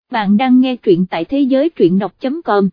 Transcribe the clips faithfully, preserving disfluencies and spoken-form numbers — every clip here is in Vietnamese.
bạn đang nghe truyện tại thế giới truyện đọc chấm com.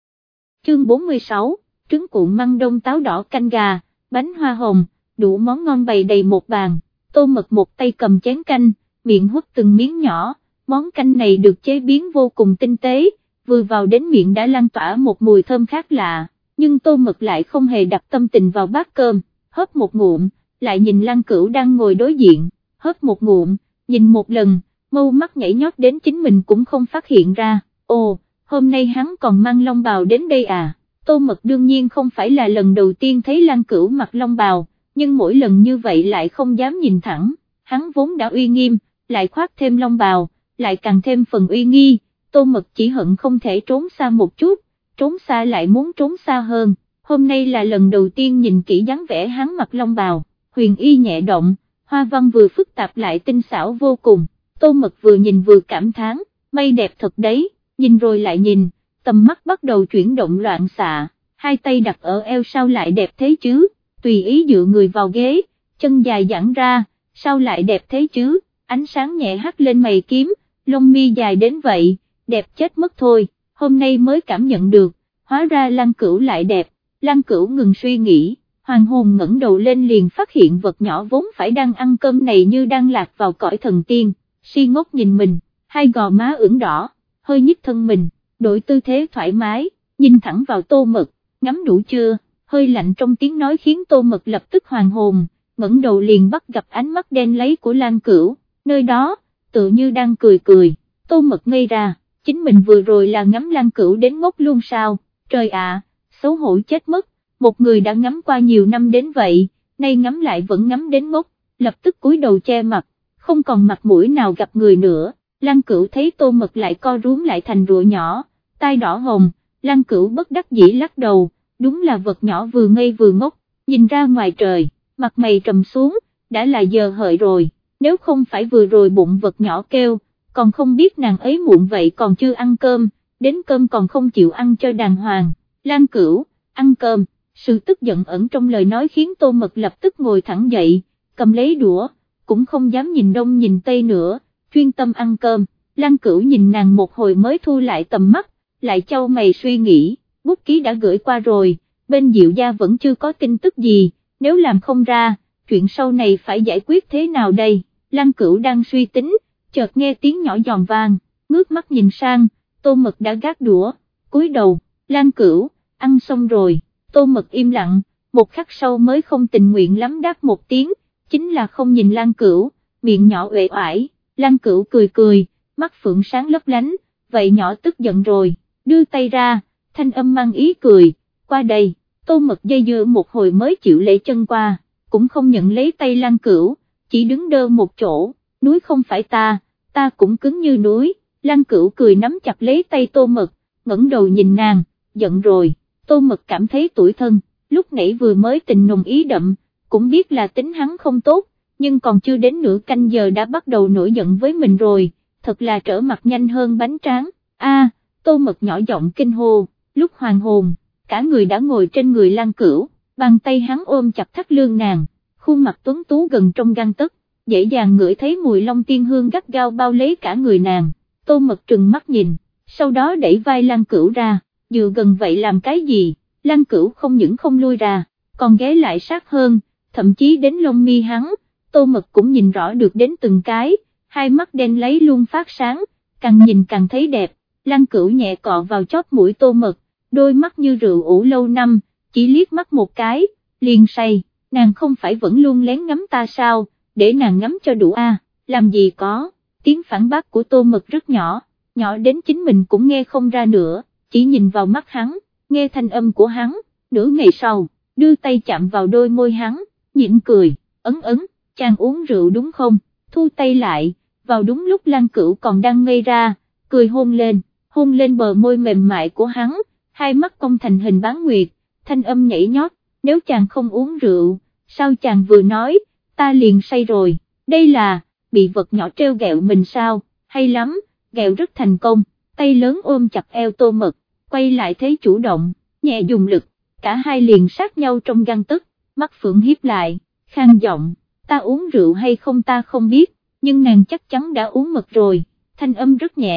Chương bốn mươi sáu, trứng cuộn măng đông táo đỏ canh gà, bánh hoa hồng, đủ món ngon bày đầy một bàn, Tô Mật một tay cầm chén canh, miệng hút từng miếng nhỏ, món canh này được chế biến vô cùng tinh tế, vừa vào đến miệng đã lan tỏa một mùi thơm khác lạ, nhưng Tô Mật lại không hề đặt tâm tình vào bát cơm, hớp một ngụm, lại nhìn Lăng Cửu đang ngồi đối diện, hớp một ngụm, nhìn một lần, mâu mắt nhảy nhót đến chính mình cũng không phát hiện ra, ồ, hôm nay hắn còn mang long bào đến đây à, Tô Mật đương nhiên không phải là lần đầu tiên thấy Lăng Cửu mặc long bào, nhưng mỗi lần như vậy lại không dám nhìn thẳng, hắn vốn đã uy nghiêm, lại khoác thêm long bào, lại càng thêm phần uy nghi, Tô Mật chỉ hận không thể trốn xa một chút, trốn xa lại muốn trốn xa hơn, hôm nay là lần đầu tiên nhìn kỹ dáng vẻ hắn mặc long bào, huyền y nhẹ động, hoa văn vừa phức tạp lại tinh xảo vô cùng. Tô Mật vừa nhìn vừa cảm thán, mây đẹp thật đấy, nhìn rồi lại nhìn, tầm mắt bắt đầu chuyển động loạn xạ, hai tay đặt ở eo sao lại đẹp thế chứ, tùy ý dựa người vào ghế, chân dài giãn ra, sao lại đẹp thế chứ, ánh sáng nhẹ hắt lên mày kiếm, lông mi dài đến vậy, đẹp chết mất thôi, hôm nay mới cảm nhận được, hóa ra Lăng Cửu lại đẹp, Lăng Cửu ngừng suy nghĩ, hoàng hồn ngẩng đầu lên liền phát hiện vật nhỏ vốn phải đang ăn cơm này như đang lạc vào cõi thần tiên. Si ngốc nhìn mình, hai gò má ửng đỏ, hơi nhích thân mình, đổi tư thế thoải mái, nhìn thẳng vào Tô Mật, ngắm đủ chưa, hơi lạnh trong tiếng nói khiến Tô Mật lập tức hoàn hồn, ngẩng đầu liền bắt gặp ánh mắt đen lấy của Lăng Cửu, nơi đó, tự như đang cười cười, Tô Mật ngây ra, chính mình vừa rồi là ngắm Lăng Cửu đến ngốc luôn sao, trời ạ, xấu hổ chết mất, một người đã ngắm qua nhiều năm đến vậy, nay ngắm lại vẫn ngắm đến ngốc, lập tức cúi đầu che mặt, không còn mặt mũi nào gặp người nữa, Lăng Cửu thấy Tô Mật lại co rúm lại thành rùa nhỏ, tai đỏ hồng, Lăng Cửu bất đắc dĩ lắc đầu, đúng là vật nhỏ vừa ngây vừa ngốc, nhìn ra ngoài trời, mặt mày trầm xuống, đã là giờ hợi rồi, nếu không phải vừa rồi bụng vật nhỏ kêu, còn không biết nàng ấy muộn vậy còn chưa ăn cơm, đến cơm còn không chịu ăn cho đàng hoàng, Lăng Cửu, ăn cơm, sự tức giận ẩn trong lời nói khiến Tô Mật lập tức ngồi thẳng dậy, cầm lấy đũa, cũng không dám nhìn đông nhìn tây nữa, chuyên tâm ăn cơm, Lăng Cửu nhìn nàng một hồi mới thu lại tầm mắt, lại chau mày suy nghĩ, bút ký đã gửi qua rồi, bên Diệu gia vẫn chưa có tin tức gì, nếu làm không ra, chuyện sau này phải giải quyết thế nào đây, Lăng Cửu đang suy tính, chợt nghe tiếng nhỏ giòn vang, ngước mắt nhìn sang, Tô Mật đã gác đũa, cúi đầu, Lăng Cửu, ăn xong rồi, Tô Mật im lặng, một khắc sau mới không tình nguyện lắm đáp một tiếng, chính là không nhìn Lăng Cửu, miệng nhỏ uể oải, Lăng Cửu cười cười, mắt phượng sáng lấp lánh, vậy nhỏ tức giận rồi, đưa tay ra, thanh âm mang ý cười, qua đây, Tô Mật dây dưa một hồi mới chịu lễ chân qua, cũng không nhận lấy tay Lăng Cửu, chỉ đứng đơ một chỗ, núi không phải ta, ta cũng cứng như núi, Lăng Cửu cười nắm chặt lấy tay Tô Mật, ngẩng đầu nhìn nàng, giận rồi, Tô Mật cảm thấy tủi thân, lúc nãy vừa mới tình nồng ý đậm, cũng biết là tính hắn không tốt, nhưng còn chưa đến nửa canh giờ đã bắt đầu nổi giận với mình rồi, thật là trở mặt nhanh hơn bánh tráng, a Tô Mật nhỏ giọng kinh hô, lúc hoàng hồn, cả người đã ngồi trên người Lăng Cửu, bàn tay hắn ôm chặt thắt lưng nàng, khuôn mặt tuấn tú gần trong gang tấc, dễ dàng ngửi thấy mùi long tiên hương gắt gao bao lấy cả người nàng, Tô Mật trừng mắt nhìn, sau đó đẩy vai Lăng Cửu ra, dựa gần vậy làm cái gì, Lăng Cửu không những không lui ra, còn ghé lại sát hơn, thậm chí đến lông mi hắn, Tô Mật cũng nhìn rõ được đến từng cái, hai mắt đen lấy luôn phát sáng, càng nhìn càng thấy đẹp, Lăng Cửu nhẹ cọ vào chóp mũi Tô Mật, đôi mắt như rượu ủ lâu năm, chỉ liếc mắt một cái, liền say, nàng không phải vẫn luôn lén ngắm ta sao, để nàng ngắm cho đủ a, làm gì có, tiếng phản bác của Tô Mật rất nhỏ, nhỏ đến chính mình cũng nghe không ra nữa, chỉ nhìn vào mắt hắn, nghe thanh âm của hắn, nửa ngày sau, đưa tay chạm vào đôi môi hắn, nhịn cười, ấn ấn, chàng uống rượu đúng không, thu tay lại, vào đúng lúc Lăng Cửu còn đang ngây ra, cười hôn lên, hôn lên bờ môi mềm mại của hắn, hai mắt cong thành hình bán nguyệt, thanh âm nhảy nhót, nếu chàng không uống rượu, sao chàng vừa nói, ta liền say rồi, đây là, bị vật nhỏ treo gẹo mình sao, hay lắm, gẹo rất thành công, tay lớn ôm chặt eo Tô Mật, quay lại thế chủ động, nhẹ dùng lực, cả hai liền sát nhau trong gang tấc, mắt phượng hiếp lại, khang giọng, ta uống rượu hay không ta không biết, nhưng nàng chắc chắn đã uống mật rồi, thanh âm rất nhẹ,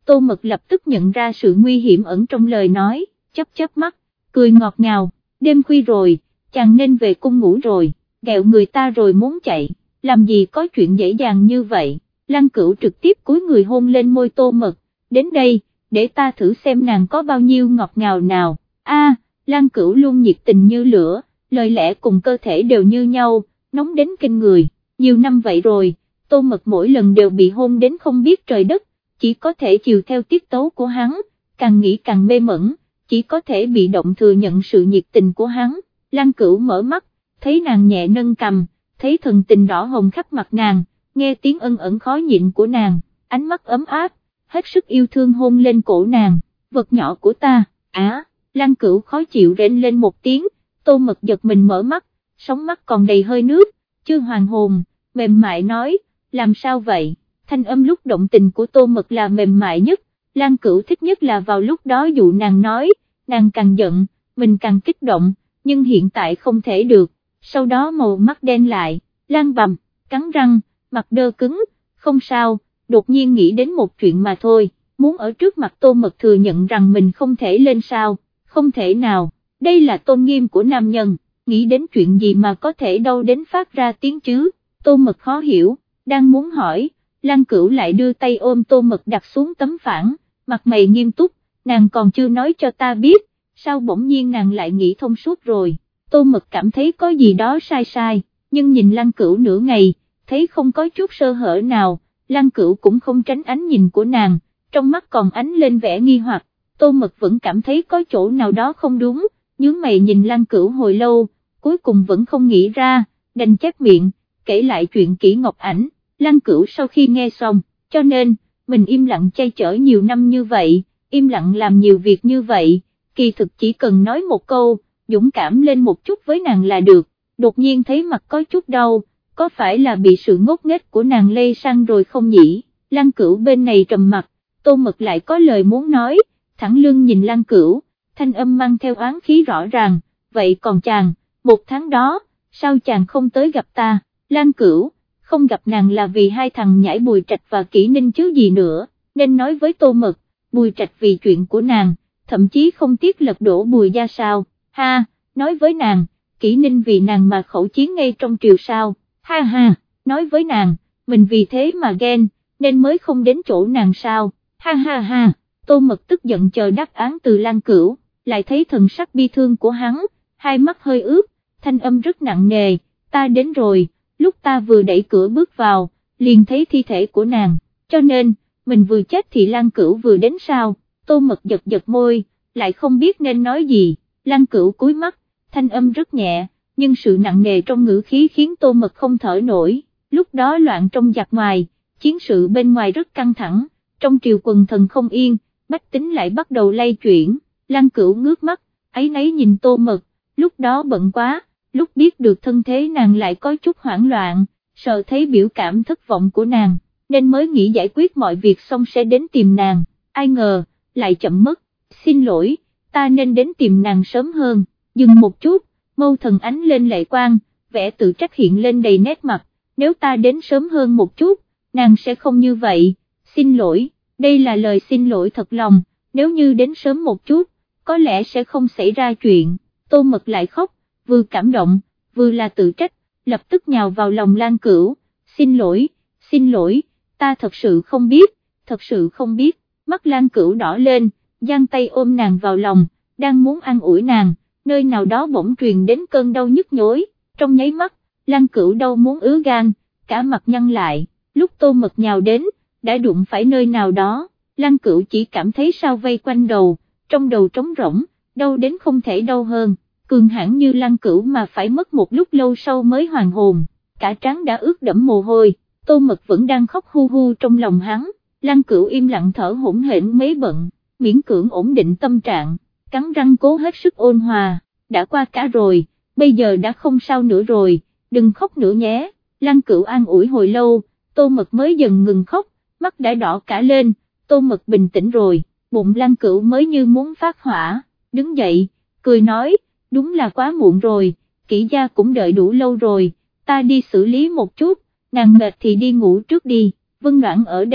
Tô Mật lập tức nhận ra sự nguy hiểm ẩn trong lời nói, chớp chớp mắt, cười ngọt ngào, đêm khuya rồi, chàng nên về cung ngủ rồi, ghẹo người ta rồi muốn chạy, làm gì có chuyện dễ dàng như vậy. Lăng Cửu trực tiếp cúi người hôn lên môi Tô Mật, đến đây, để ta thử xem nàng có bao nhiêu ngọt ngào nào. A, Lăng Cửu luôn nhiệt tình như lửa, lời lẽ cùng cơ thể đều như nhau, nóng đến kinh người, nhiều năm vậy rồi, Tô Mật mỗi lần đều bị hôn đến không biết trời đất, chỉ có thể chiều theo tiết tấu của hắn, càng nghĩ càng mê mẩn, chỉ có thể bị động thừa nhận sự nhiệt tình của hắn. Lăng Cửu mở mắt, thấy nàng nhẹ nâng cằm, thấy thần tình đỏ hồng khắp mặt nàng, nghe tiếng ân ẩn khó nhịn của nàng, ánh mắt ấm áp, hết sức yêu thương hôn lên cổ nàng, vật nhỏ của ta, á, Lăng Cửu khó chịu rên lên một tiếng. Tô Mật giật mình mở mắt, sóng mắt còn đầy hơi nước, chưa hoàn hồn, mềm mại nói, làm sao vậy, thanh âm lúc động tình của Tô Mật là mềm mại nhất, Lăng Cửu thích nhất là vào lúc đó dụ nàng nói, nàng càng giận, mình càng kích động, nhưng hiện tại không thể được, sau đó màu mắt đen lại, Lăng bầm, cắn răng, mặt đơ cứng, không sao, đột nhiên nghĩ đến một chuyện mà thôi, muốn ở trước mặt Tô Mật thừa nhận rằng mình không thể lên sao, không thể nào. Đây là tôn nghiêm của nam nhân, nghĩ đến chuyện gì mà có thể đâu đến phát ra tiếng chứ. Tô Mật khó hiểu, đang muốn hỏi, Lăng Cửu lại đưa tay ôm Tô Mật đặt xuống tấm phản, mặt mày nghiêm túc, nàng còn chưa nói cho ta biết, sao bỗng nhiên nàng lại nghĩ thông suốt rồi. Tô Mật cảm thấy có gì đó sai sai, nhưng nhìn Lăng Cửu nửa ngày, thấy không có chút sơ hở nào, Lăng Cửu cũng không tránh ánh nhìn của nàng, trong mắt còn ánh lên vẻ nghi hoặc, Tô Mật vẫn cảm thấy có chỗ nào đó không đúng. Nhướng mày nhìn Lăng Cửu hồi lâu, cuối cùng vẫn không nghĩ ra, đành chép miệng, kể lại chuyện Kỷ Ngọc Ảnh. Lăng Cửu sau khi nghe xong, cho nên, mình im lặng chay chở nhiều năm như vậy, im lặng làm nhiều việc như vậy, kỳ thực chỉ cần nói một câu, dũng cảm lên một chút với nàng là được, đột nhiên thấy mặt có chút đau, có phải là bị sự ngốc nghếch của nàng lây sang rồi không nhỉ? Lăng Cửu bên này trầm mặt, Tô Mật lại có lời muốn nói, thẳng lưng nhìn Lăng Cửu, thanh âm mang theo oán khí rõ ràng, vậy còn chàng, một tháng đó, sao chàng không tới gặp ta? Lăng Cửu, không gặp nàng là vì hai thằng nhãi Bùi Trạch và Kỷ Ninh chứ gì nữa, nên nói với Tô Mật, Bùi Trạch vì chuyện của nàng, thậm chí không tiếc lật đổ Bùi gia sao, ha, nói với nàng, Kỷ Ninh vì nàng mà khẩu chiến ngay trong triều sao, ha ha, nói với nàng, mình vì thế mà ghen, nên mới không đến chỗ nàng sao, ha ha ha. Tô Mật tức giận chờ đáp án từ Lăng Cửu, lại thấy thần sắc bi thương của hắn, hai mắt hơi ướt, thanh âm rất nặng nề, ta đến rồi, lúc ta vừa đẩy cửa bước vào, liền thấy thi thể của nàng, cho nên, mình vừa chết thì Lăng Cửu vừa đến sao. Tô Mật giật giật môi, lại không biết nên nói gì, Lăng Cửu cúi mắt, thanh âm rất nhẹ, nhưng sự nặng nề trong ngữ khí khiến Tô Mật không thở nổi, lúc đó loạn trong giặc ngoài, chiến sự bên ngoài rất căng thẳng, trong triều quần thần không yên, bách tính lại bắt đầu lay chuyển, Lăng Cửu ngước mắt, áy náy nhìn Tô Mật, lúc đó bận quá, lúc biết được thân thế nàng lại có chút hoảng loạn, sợ thấy biểu cảm thất vọng của nàng, nên mới nghĩ giải quyết mọi việc xong sẽ đến tìm nàng, ai ngờ, lại chậm mất, xin lỗi, ta nên đến tìm nàng sớm hơn, dừng một chút, mâu thần ánh lên lệ quang, vẻ tự trách hiện lên đầy nét mặt, nếu ta đến sớm hơn một chút, nàng sẽ không như vậy, xin lỗi. Đây là lời xin lỗi thật lòng, nếu như đến sớm một chút, có lẽ sẽ không xảy ra chuyện. Tô Mật lại khóc, vừa cảm động, vừa là tự trách, lập tức nhào vào lòng Lăng Cửu, xin lỗi, xin lỗi, ta thật sự không biết, thật sự không biết, mắt Lăng Cửu đỏ lên, giang tay ôm nàng vào lòng, đang muốn an ủi nàng, nơi nào đó bỗng truyền đến cơn đau nhức nhối, trong nháy mắt, Lăng Cửu đau muốn ứa gan, cả mặt nhăn lại, lúc Tô Mật nhào đến, đã đụng phải nơi nào đó, Lăng Cửu chỉ cảm thấy sao vây quanh đầu, trong đầu trống rỗng, đau đến không thể đau hơn, cường hãn như Lăng Cửu mà phải mất một lúc lâu sau mới hoàn hồn, cả trán đã ướt đẫm mồ hôi, Tô Mật vẫn đang khóc hu hu trong lòng hắn, Lăng Cửu im lặng thở hổn hển mấy bận, miễn cưỡng ổn định tâm trạng, cắn răng cố hết sức ôn hòa, đã qua cả rồi, bây giờ đã không sao nữa rồi, đừng khóc nữa nhé, Lăng Cửu an ủi hồi lâu, Tô Mật mới dần ngừng khóc, mắt đã đỏ cả lên, Tô Mật bình tĩnh rồi, bụng Lăng Cửu mới như muốn phát hỏa, đứng dậy, cười nói, đúng là quá muộn rồi, Kỷ gia cũng đợi đủ lâu rồi, ta đi xử lý một chút, nàng mệt thì đi ngủ trước đi, Vân Noãn ở đây,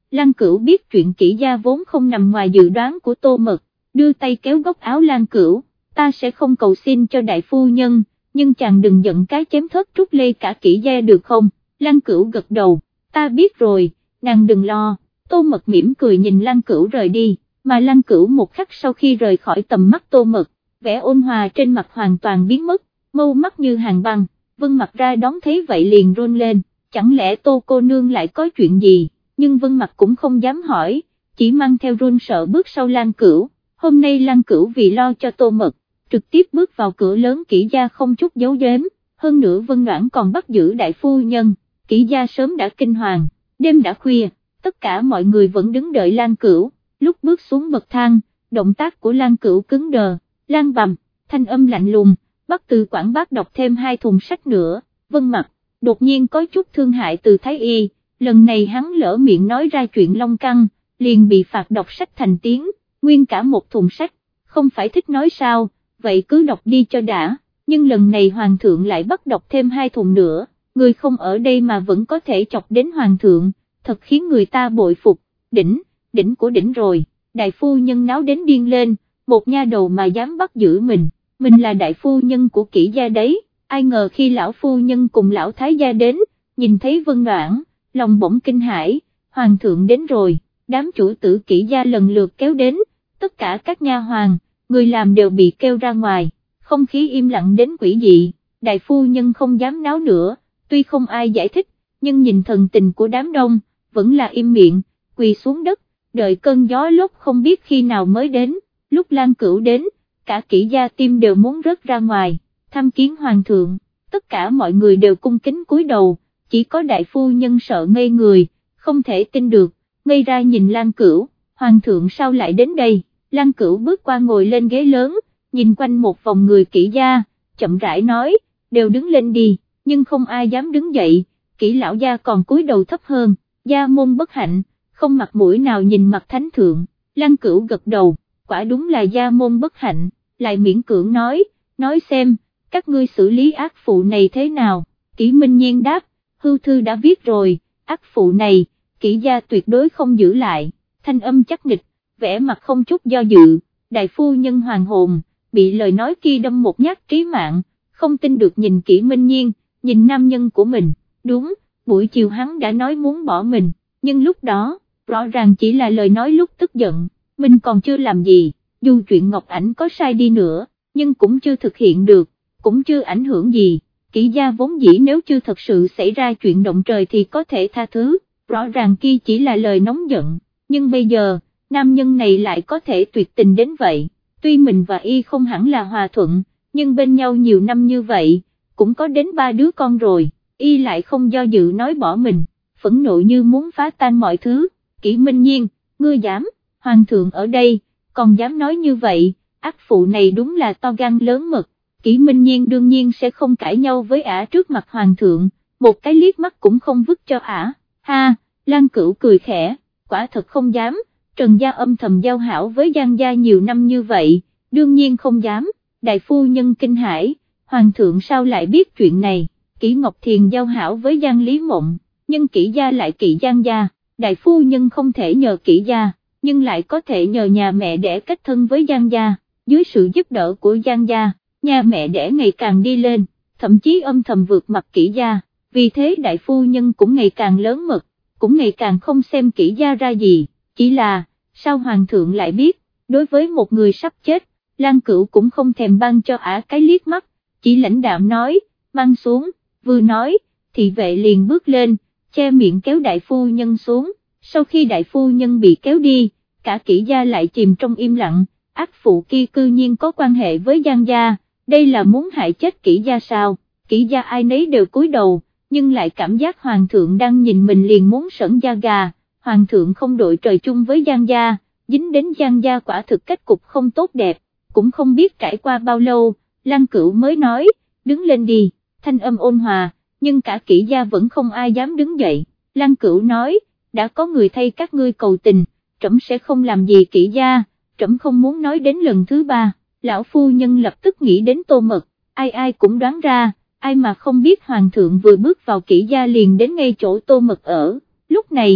Lăng Cửu biết chuyện Kỷ gia vốn không nằm ngoài dự đoán của Tô Mật, đưa tay kéo góc áo Lăng Cửu, ta sẽ không cầu xin cho đại phu nhân, nhưng chàng đừng giận cái chém thớt trút lê cả Kỷ gia được không? Lăng Cửu gật đầu, ta biết rồi, nàng đừng lo. Tô Mật mỉm cười nhìn Lăng Cửu rời đi, mà Lăng Cửu một khắc sau khi rời khỏi tầm mắt Tô Mật, vẻ ôn hòa trên mặt hoàn toàn biến mất, mâu mắt như hàng băng. Vân Mặc ra đón thấy vậy liền run lên, chẳng lẽ Tô cô nương lại có chuyện gì, nhưng Vân Mặc cũng không dám hỏi, chỉ mang theo run sợ bước sau Lăng Cửu. Hôm nay Lăng Cửu vì lo cho Tô Mật, trực tiếp bước vào cửa lớn Kỷ gia không chút giấu giếm, hơn nữa Vân Noãn còn bắt giữ đại phu nhân, Kỷ gia sớm đã kinh hoàng, đêm đã khuya, tất cả mọi người vẫn đứng đợi Lăng Cửu, lúc bước xuống bậc thang, động tác của Lăng Cửu cứng đờ, Lăng bầm, thanh âm lạnh lùng, bắt Từ Quảng Bác đọc thêm hai thùng sách nữa. Vân Mặc đột nhiên có chút thương hại Từ Thái Y, lần này hắn lỡ miệng nói ra chuyện Long Căng, liền bị phạt đọc sách thành tiếng, nguyên cả một thùng sách, không phải thích nói sao, vậy cứ đọc đi cho đã, nhưng lần này Hoàng thượng lại bắt đọc thêm hai thùng nữa, người không ở đây mà vẫn có thể chọc đến Hoàng thượng, thật khiến người ta bội phục, đỉnh, đỉnh của đỉnh rồi, đại phu nhân náo đến điên lên, một nha đầu mà dám bắt giữ mình. Mình là đại phu nhân của Kỷ gia đấy, ai ngờ khi lão phu nhân cùng lão thái gia đến, nhìn thấy Vân Noãn, lòng bỗng kinh hãi, Hoàng thượng đến rồi, đám chủ tử Kỷ gia lần lượt kéo đến, tất cả các nha hoàn, người làm đều bị kêu ra ngoài, không khí im lặng đến quỷ dị, đại phu nhân không dám náo nữa, tuy không ai giải thích, nhưng nhìn thần tình của đám đông, vẫn là im miệng, quỳ xuống đất, đợi cơn gió lốc không biết khi nào mới đến, lúc Lăng Cửu đến, cả Kỷ gia tim đều muốn rớt ra ngoài, tham kiến Hoàng thượng, tất cả mọi người đều cung kính cúi đầu, chỉ có đại phu nhân sợ ngây người, không thể tin được, ngây ra nhìn Lăng Cửu, Hoàng thượng sao lại đến đây? Lăng Cửu bước qua ngồi lên ghế lớn, nhìn quanh một vòng người Kỷ gia, chậm rãi nói, đều đứng lên đi, nhưng không ai dám đứng dậy, Kỷ lão gia còn cúi đầu thấp hơn, gia môn bất hạnh, không mặt mũi nào nhìn mặt thánh thượng. Lăng Cửu gật đầu, quả đúng là gia môn bất hạnh, lại miễn cưỡng nói, nói xem, các ngươi xử lý ác phụ này thế nào? Kỷ Minh Nhiên đáp, hưu thư đã viết rồi, ác phụ này, Kỷ gia tuyệt đối không giữ lại, thanh âm chắc nịch, vẻ mặt không chút do dự, đại phu nhân hoàng hồn, bị lời nói kia đâm một nhát trí mạng, không tin được nhìn Kỷ Minh Nhiên, nhìn nam nhân của mình, đúng, buổi chiều hắn đã nói muốn bỏ mình, nhưng lúc đó, rõ ràng chỉ là lời nói lúc tức giận, mình còn chưa làm gì, dù chuyện Ngọc Ảnh có sai đi nữa, nhưng cũng chưa thực hiện được, cũng chưa ảnh hưởng gì, Kỷ gia vốn dĩ nếu chưa thật sự xảy ra chuyện động trời thì có thể tha thứ, rõ ràng kia chỉ là lời nóng giận, nhưng bây giờ, nam nhân này lại có thể tuyệt tình đến vậy, tuy mình và y không hẳn là hòa thuận, nhưng bên nhau nhiều năm như vậy, cũng có đến ba đứa con rồi, y lại không do dự nói bỏ mình, phẫn nộ như muốn phá tan mọi thứ. Kỷ Minh Nhiên, ngươi dám, Hoàng thượng ở đây, còn dám nói như vậy, ác phụ này đúng là to gan lớn mật. Kỷ Minh Nhiên đương nhiên sẽ không cãi nhau với ả trước mặt Hoàng thượng, một cái liếc mắt cũng không vứt cho ả, ha, Lăng Cửu cười khẽ, quả thật không dám, Trần gia âm thầm giao hảo với Giang gia nhiều năm như vậy, đương nhiên không dám, đại phu nhân kinh hãi, Hoàng thượng sao lại biết chuyện này, Kỷ Ngọc Thiền giao hảo với Giang Lý Mộng, nhưng Kỷ gia lại kỵ Giang gia, đại phu nhân không thể nhờ Kỷ gia, nhưng lại có thể nhờ nhà mẹ đẻ kết thân với Giang gia, dưới sự giúp đỡ của Giang gia, nhà mẹ đẻ ngày càng đi lên, thậm chí âm thầm vượt mặt Kỷ gia, vì thế đại phu nhân cũng ngày càng lớn mật, cũng ngày càng không xem Kỷ gia ra gì, chỉ là, sao Hoàng thượng lại biết, đối với một người sắp chết, Lăng Cửu cũng không thèm ban cho ả cái liếc mắt, chỉ lãnh đạm nói, mang xuống, vừa nói, thị vệ liền bước lên, che miệng kéo đại phu nhân xuống, sau khi đại phu nhân bị kéo đi, cả Kỷ gia lại chìm trong im lặng, ác phụ kia cư nhiên có quan hệ với Giang gia, đây là muốn hại chết Kỷ gia sao, Kỷ gia ai nấy đều cúi đầu, nhưng lại cảm giác Hoàng thượng đang nhìn mình liền muốn sởn da gà, Hoàng thượng không đội trời chung với Giang gia, dính đến Giang gia quả thực kết cục không tốt đẹp, cũng không biết trải qua bao lâu, Lăng Cửu mới nói, đứng lên đi, thanh âm ôn hòa, nhưng cả Kỷ gia vẫn không ai dám đứng dậy, Lăng Cửu nói, đã có người thay các ngươi cầu tình, trẫm sẽ không làm gì Kỷ gia, trẫm không muốn nói đến lần thứ ba, lão phu nhân lập tức nghĩ đến Tô Mật, ai ai cũng đoán ra, ai mà không biết Hoàng thượng vừa bước vào Kỷ gia liền đến ngay chỗ Tô Mật ở, lúc này,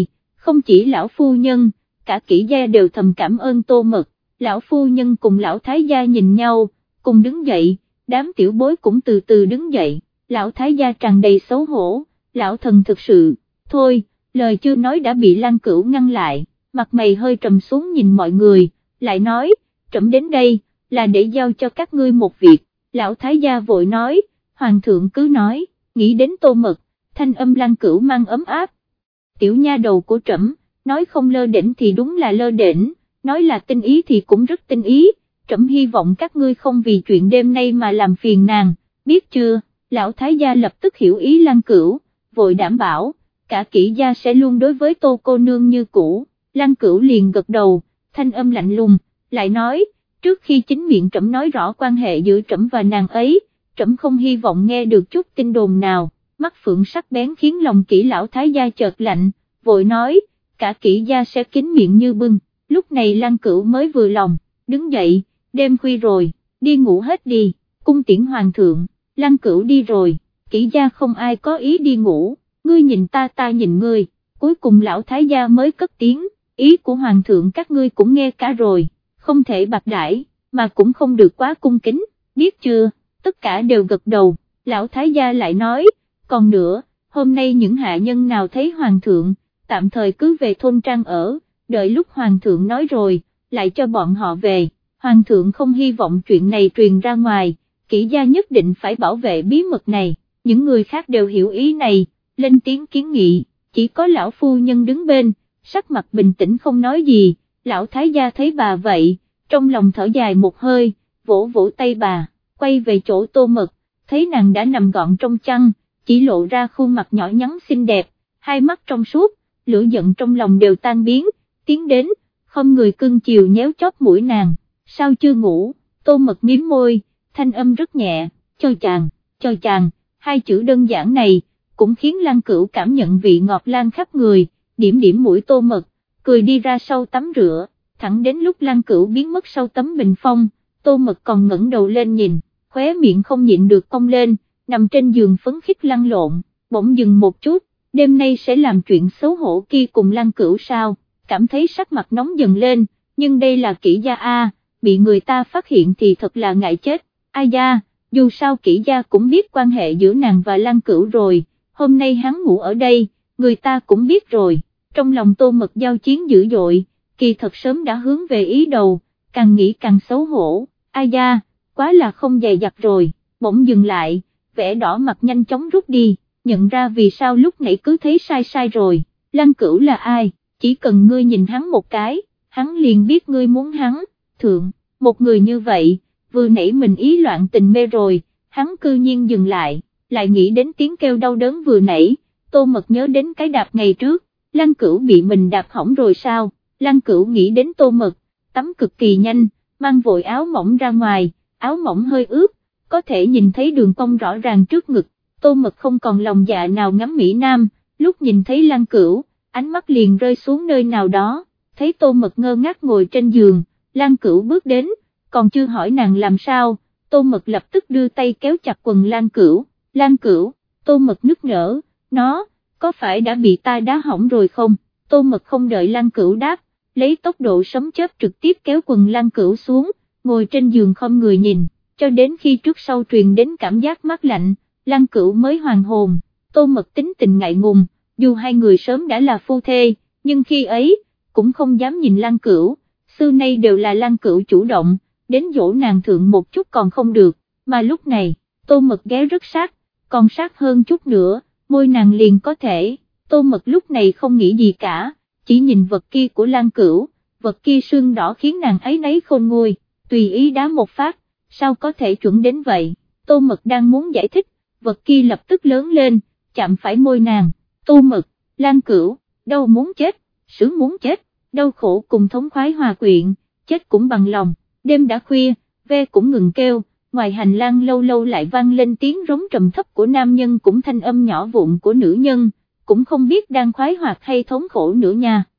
không chỉ lão phu nhân, cả Kỷ gia đều thầm cảm ơn Tô Mật. Lão phu nhân cùng lão thái gia nhìn nhau, cùng đứng dậy, đám tiểu bối cũng từ từ đứng dậy, lão thái gia tràn đầy xấu hổ, lão thần thực sự, thôi, lời chưa nói đã bị Lăng Cửu ngăn lại, mặt mày hơi trầm xuống nhìn mọi người, lại nói, trẫm đến đây, là để giao cho các ngươi một việc, lão thái gia vội nói, hoàng thượng cứ nói, nghĩ đến Tô Mật, thanh âm Lăng Cửu mang ấm áp, tiểu nha đầu của trẫm, nói không lơ đễnh thì đúng là lơ đễnh, nói là tinh ý thì cũng rất tinh ý, trẫm hy vọng các ngươi không vì chuyện đêm nay mà làm phiền nàng, biết chưa, lão thái gia lập tức hiểu ý Lăng Cửu, vội đảm bảo, cả Kỷ gia sẽ luôn đối với Tô cô nương như cũ, Lăng Cửu liền gật đầu, thanh âm lạnh lùng, lại nói, trước khi chính miệng trẫm nói rõ quan hệ giữa trẫm và nàng ấy, trẫm không hy vọng nghe được chút tin đồn nào, mắt phượng sắc bén khiến lòng Kỷ lão thái gia chợt lạnh, vội nói, cả Kỷ gia sẽ kín miệng như bưng, lúc này Lăng Cửu mới vừa lòng, đứng dậy, đêm khuya rồi, đi ngủ hết đi, cung tiễn hoàng thượng, Lăng Cửu đi rồi, Kỷ gia không ai có ý đi ngủ, ngươi nhìn ta ta nhìn ngươi, cuối cùng lão thái gia mới cất tiếng, ý của hoàng thượng các ngươi cũng nghe cả rồi, không thể bạc đãi, mà cũng không được quá cung kính, biết chưa, tất cả đều gật đầu, lão thái gia lại nói, còn nữa, hôm nay những hạ nhân nào thấy hoàng thượng, tạm thời cứ về thôn trang ở, đợi lúc hoàng thượng nói rồi, lại cho bọn họ về, hoàng thượng không hy vọng chuyện này truyền ra ngoài, Kỷ gia nhất định phải bảo vệ bí mật này, những người khác đều hiểu ý này, lên tiếng kiến nghị, chỉ có lão phu nhân đứng bên, sắc mặt bình tĩnh không nói gì, lão thái gia thấy bà vậy, trong lòng thở dài một hơi, vỗ vỗ tay bà, quay về chỗ Tô Mật, thấy nàng đã nằm gọn trong chăn, chỉ lộ ra khuôn mặt nhỏ nhắn xinh đẹp, hai mắt trong suốt, lửa giận trong lòng đều tan biến, tiến đến, không người cưng chiều nhéo chóp mũi nàng, sao chưa ngủ, Tô Mật mím môi, thanh âm rất nhẹ, cho chàng, cho chàng, hai chữ đơn giản này, cũng khiến Lăng Cửu cảm nhận vị ngọt lan khắp người, điểm điểm mũi Tô Mật, cười đi ra sau tắm rửa, thẳng đến lúc Lăng Cửu biến mất sau tấm bình phong, Tô Mật còn ngẩng đầu lên nhìn, khóe miệng không nhịn được cong lên, nằm trên giường phấn khích lăn lộn, bỗng dừng một chút, đêm nay sẽ làm chuyện xấu hổ kia cùng Lăng Cửu sao, cảm thấy sắc mặt nóng dần lên, nhưng đây là Kỷ gia a, bị người ta phát hiện thì thật là ngại chết, ai da, dù sao Kỷ gia cũng biết quan hệ giữa nàng và Lăng Cửu rồi, hôm nay hắn ngủ ở đây, người ta cũng biết rồi, trong lòng Tô Mật giao chiến dữ dội, kỳ thật sớm đã hướng về ý đầu, càng nghĩ càng xấu hổ, ai da, quá là không dè dặt rồi, bỗng dừng lại, vẻ đỏ mặt nhanh chóng rút đi, nhận ra vì sao lúc nãy cứ thấy sai sai rồi, Lăng Cửu là ai, chỉ cần ngươi nhìn hắn một cái, hắn liền biết ngươi muốn hắn, thượng, một người như vậy, vừa nãy mình ý loạn tình mê rồi, hắn cư nhiên dừng lại, lại nghĩ đến tiếng kêu đau đớn vừa nãy, Tô Mật nhớ đến cái đạp ngày trước, Lăng Cửu bị mình đạp hỏng rồi sao, Lăng Cửu nghĩ đến Tô Mật, tắm cực kỳ nhanh, mang vội áo mỏng ra ngoài, áo mỏng hơi ướt, có thể nhìn thấy đường cong rõ ràng trước ngực, Tô Mật không còn lòng dạ nào ngắm Mỹ Nam, lúc nhìn thấy Lăng Cửu, ánh mắt liền rơi xuống nơi nào đó, thấy Tô Mật ngơ ngác ngồi trên giường, Lăng Cửu bước đến, còn chưa hỏi nàng làm sao, Tô Mật lập tức đưa tay kéo chặt quần Lăng Cửu, Lăng Cửu, Tô Mật nức nở, nó, có phải đã bị ta đá hỏng rồi không, Tô Mật không đợi Lăng Cửu đáp, lấy tốc độ sấm chớp trực tiếp kéo quần Lăng Cửu xuống, ngồi trên giường không người nhìn, cho đến khi trước sau truyền đến cảm giác mát lạnh, Lăng Cửu mới hoàn hồn, Tô Mật tính tình ngại ngùng, dù hai người sớm đã là phu thê, nhưng khi ấy, cũng không dám nhìn Lăng Cửu, xưa nay đều là Lăng Cửu chủ động, đến dỗ nàng thượng một chút còn không được, mà lúc này, Tô Mật ghé rất sát, còn sát hơn chút nữa, môi nàng liền có thể, Tô Mật lúc này không nghĩ gì cả, chỉ nhìn vật kia của Lăng Cửu, vật kia sưng đỏ khiến nàng ấy nấy khôn nguôi, tùy ý đá một phát, sao có thể chuẩn đến vậy, Tô Mật đang muốn giải thích, vật kia lập tức lớn lên, chạm phải môi nàng, Tô Mật, Lăng Cửu, đâu muốn chết, sướng muốn chết, đau khổ cùng thống khoái hòa quyện, chết cũng bằng lòng, đêm đã khuya, ve cũng ngừng kêu, ngoài hành lang lâu lâu lại vang lên tiếng rống trầm thấp của nam nhân cũng thanh âm nhỏ vụn của nữ nhân, cũng không biết đang khoái hoạt hay thống khổ nữa nha.